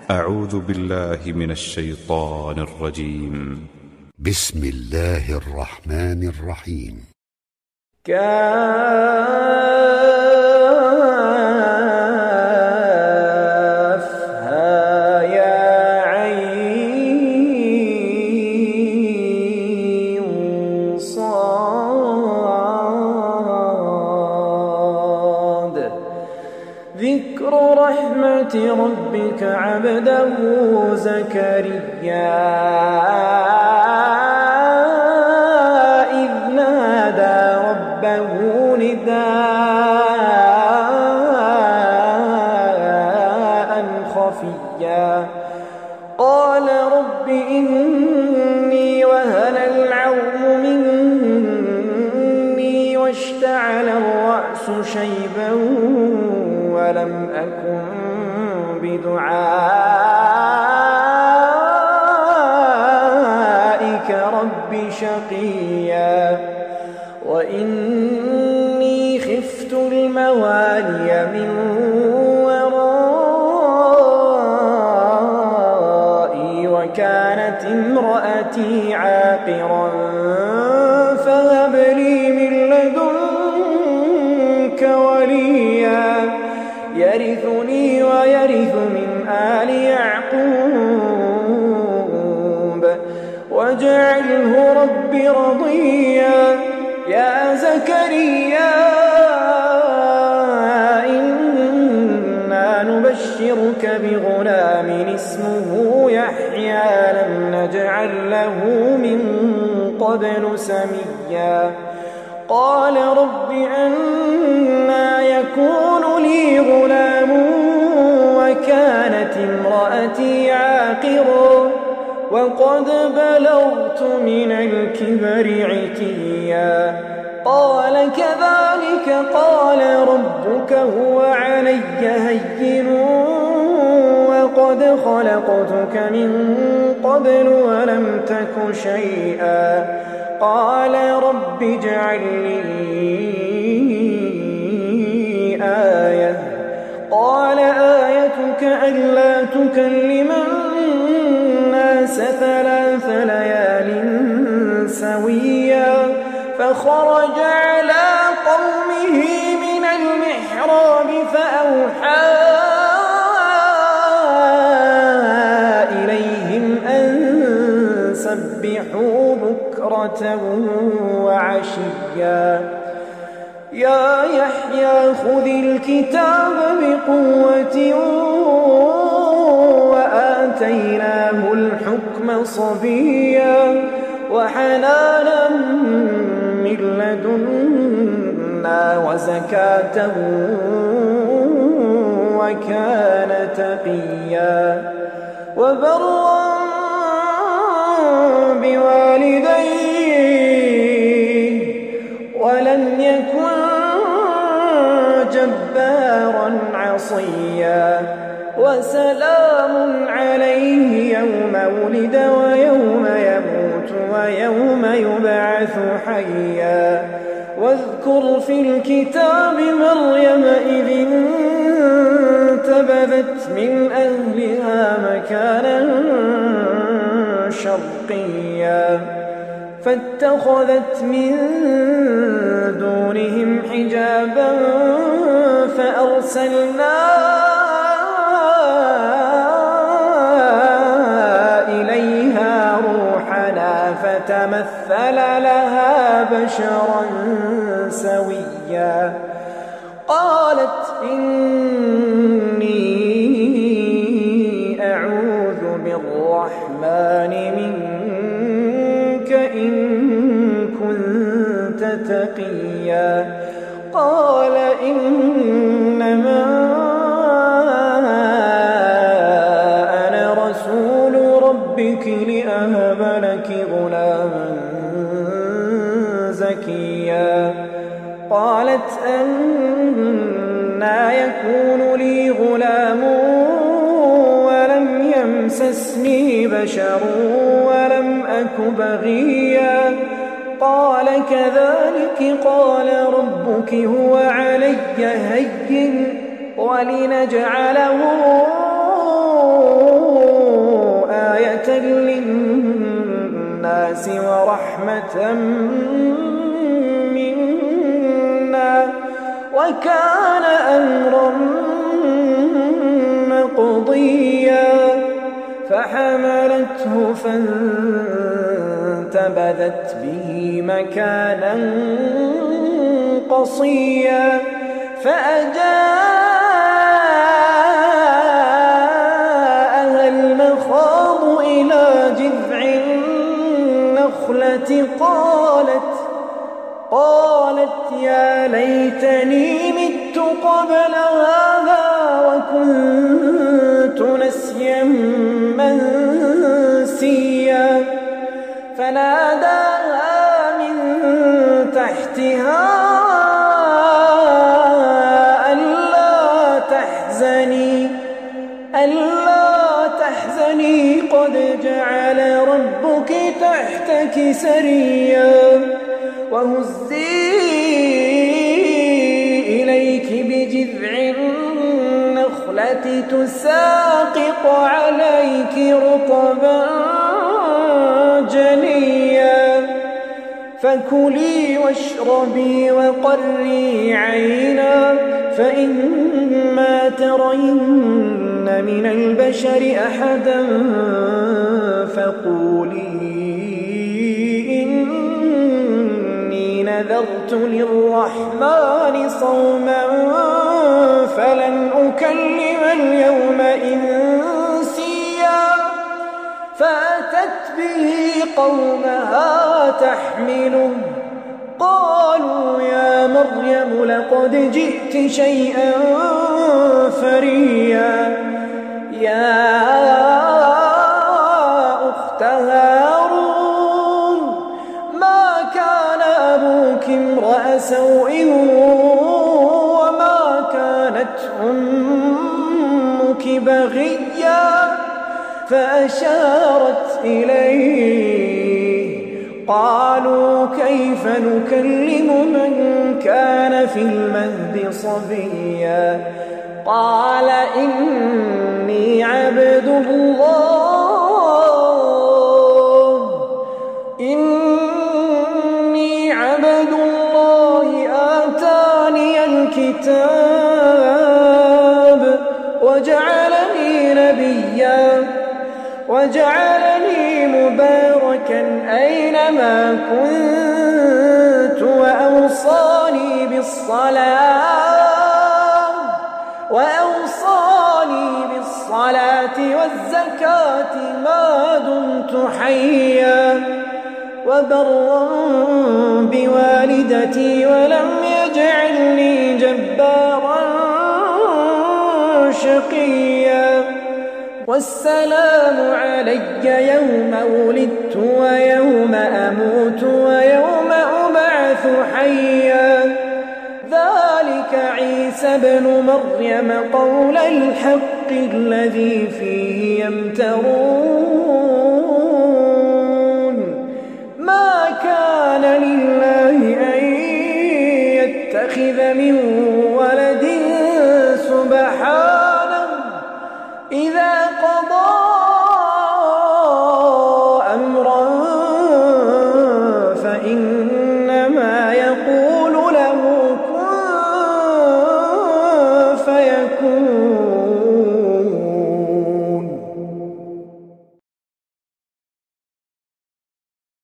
أعوذ بالله من الشيطان الرجيم. بسم الله الرحمن الرحيم. كافها يا عين صاد ذكر رحمة ربك عبده زكريا إذ نادى ربه نداء خفيا قال رب إني وهن العظم مني واشتعل الرأس شيبا ولم أكن بدعائك رب شقيا وإني خفت الموالي من ورائي وكانت امرأتي عاقرا فهب لي من لدنك وليا يرثني ويرث من آل يعقوب واجعله رب رضيا يا زكريا إنا نبشرك بغلام اسمه يحيى لم نجعل له من قبل سميا قال رب أنى يكون لي غلام وكانت امرأتي عاقرا وقد بلغت من الكبر عتيا قال كذلك قال ربك هو علي هين وقد خلقتك من قبل ولم تك شيئا قال رب اجعل لي آية قال آيتك ألا تكلم الناس 3 ليال سويا فخرج على قومه من المحراب فأوحى إليهم أن سبحوا بكرة وعشيا يا يحيى خذ الكتاب بقوة وآتيناه الحكم صبيا وحنانا من لدنا وزكاة وكان تقيا وبرا بوالديه ولم يكن جبارا عصيا وسلام عليه يوم ولد ويوم يموت ويوم يبعث حيا واذكر في الكتاب مريم إذ انتبذت من أهلها مكانا شرقيا فاتخذت من دونهم حجابا فأرسلنا إليها روحنا فتمثل لها بشرا سويا قالت إني أعوذ بالرحمن منك إن كنت تقيا قال إنما أنا رسول ربك لأهب لك غلاما زكيا قالت أنى يكون لي غلام ولم يمسسني بشر ولم أك بغيا قال كذلك قال ربك هو علي هين ولنجعله رحمة منا وكان أمرا مقضيا فحملته فانتبذت به مكانا قصيا فأجاءها المخاض إلى جذع النخلة قالت يا ليتني مت قبل هذا وكنت نسيا منسيا فناداها من تحتها ألا تحزني قد جعل ربك تحتك سريا وهزي إليك بجذع النخلة تساقط عليك رطبا جنيا فكلي واشربي وقري عينا فإما ترين من البشر أحدا فقولي إني نذرت للرحمن صوما فلن أكلم اليوم إنسيا فأتت به قومها تحمله قالوا يا مريم لقد جئت شيئا فريا يا أخت هارون ما كان أبوك امرأ سوء وما كانت أمك بغيا فأشارت إليه قالوا كيف نكلم من كان في المهد صبيا قال إني عبد الله آتاني الكتاب وجعلني نبيا وجعلني مباركا أينما كنت وأوصاني بالصلاة والزكاة ما دمت حيا وبرا بوالدتي ولم يجعلني جبارا شقيا والسلام علي يوم ولدت ويوم أموت ويوم أبعث حيا ذلك عيسى ابن مريم قول الحق الذي فيه يمترون